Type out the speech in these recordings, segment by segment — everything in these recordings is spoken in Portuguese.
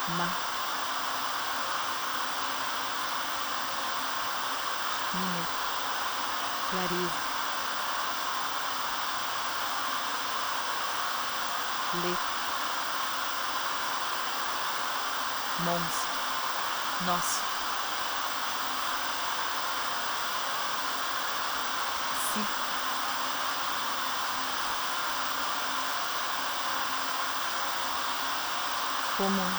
Ma, minha clareza, letra, monstro, nosso, si, comum,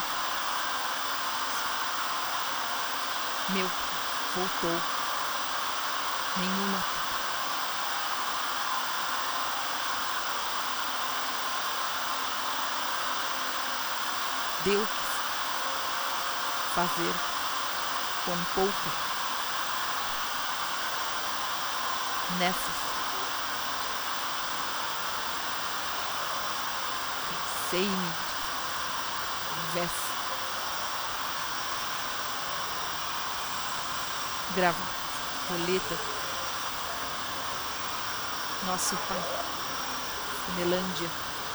meu, voltou, nenhuma, deu fazer com pouco, nessas, sei-me, vesse, grava, roleta, nosso pai, Finelândia,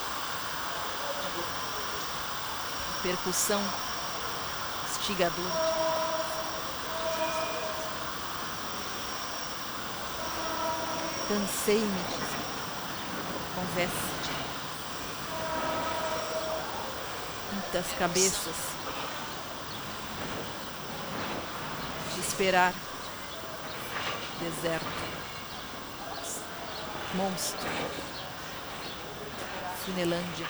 percussão, instigador, cansei-me, conversa, muitas cabeças, de esperar, deserto, monstro, Finelândia,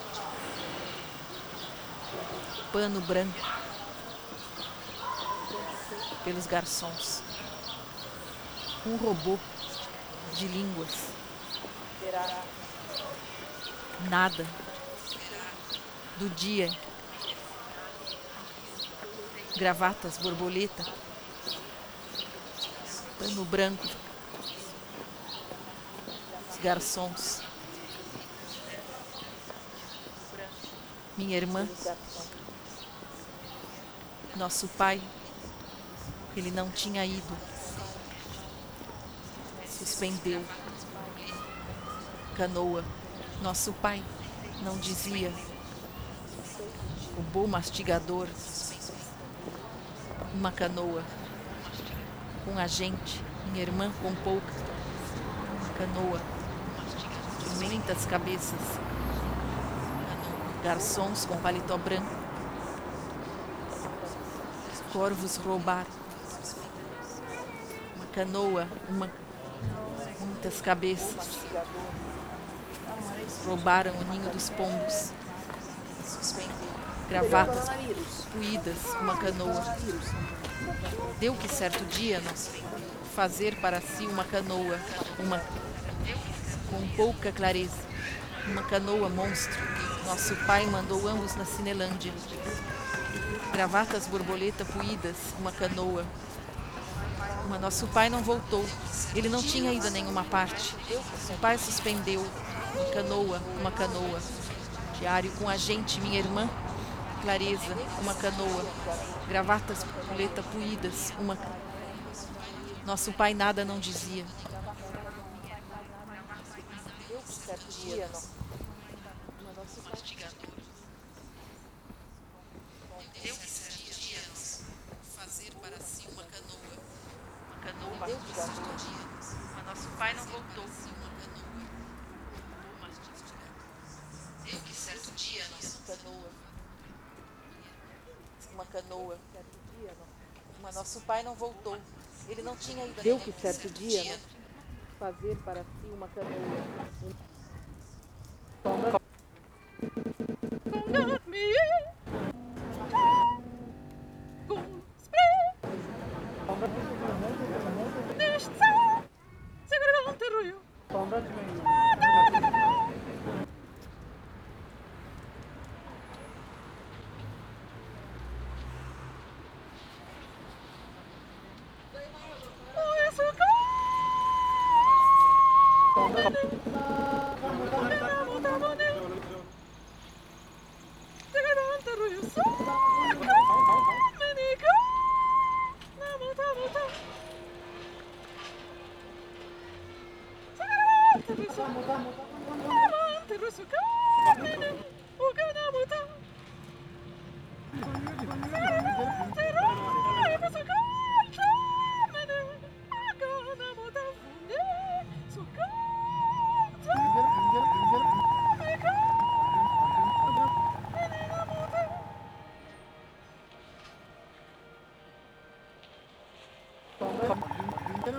pano branco, pelos garçons, um robô de línguas, nada, do dia, gravatas, borboleta, pano branco, os garçons, minha irmã, nosso pai, ele não tinha ido, suspendeu, canoa, nosso pai não dizia, o bom mastigador, uma canoa, com a gente, minha irmã com pouca, canoa, de muitas cabeças, garçons com paletó branco, corvos roubaram, uma canoa, muitas cabeças, roubaram o ninho dos pombos, gravatas puídas, uma canoa, deu que certo dia nós fazer para si uma canoa, com pouca clareza, uma canoa monstro, nosso pai mandou ambos na Cinelândia, gravatas borboleta puídas, uma canoa, nosso pai não voltou, ele não tinha ido a nenhuma parte, o pai suspendeu, uma canoa, diário com a gente, minha irmã, clareza, uma canoa, gravatas borboleta puídas, nosso pai nada não dizia. Deu que certo dia fazer para si uma canoa mastigadora, mas nosso pai não voltou. Deu que certo dia uma canoa, mas nosso pai não voltou. Ele não tinha ido. Deu que certo dia fazer para si uma canoa.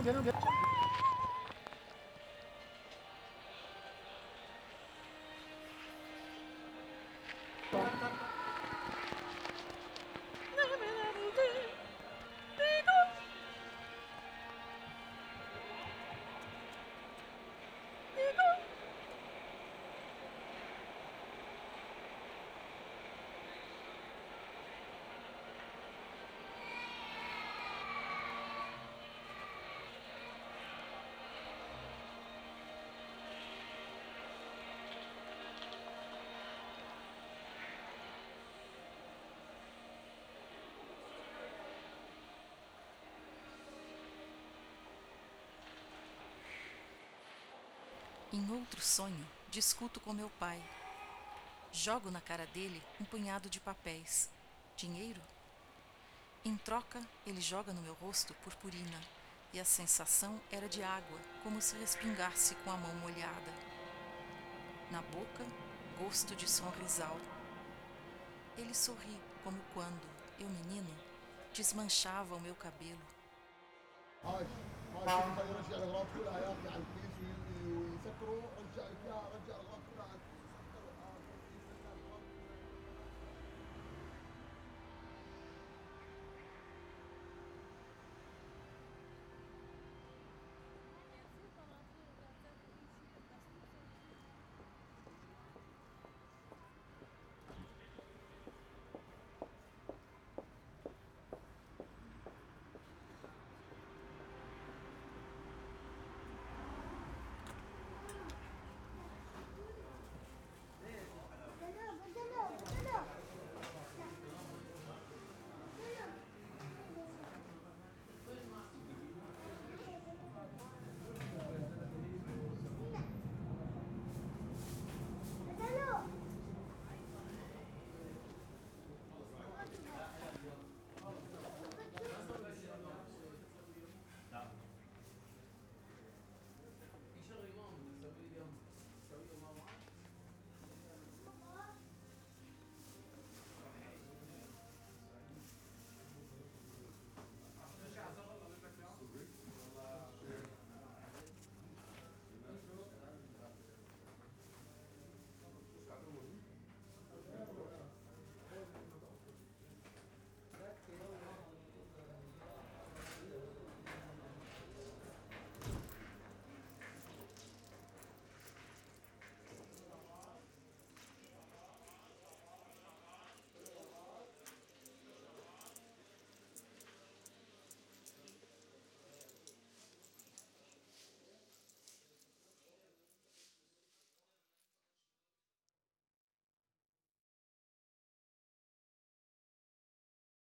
Em outro sonho, discuto com meu pai. Jogo na cara dele um punhado de papéis. Dinheiro? Em troca, ele joga no meu rosto purpurina, e a sensação era de água, como se respingasse com a mão molhada. Na boca, gosto de sonrisal. Ele sorri como quando, eu menino, desmanchava o meu cabelo. هاي هاي شوف خلي يرجع الاغراض كلها ياخذ على الكيس ويسكره رجع لك اياها رجع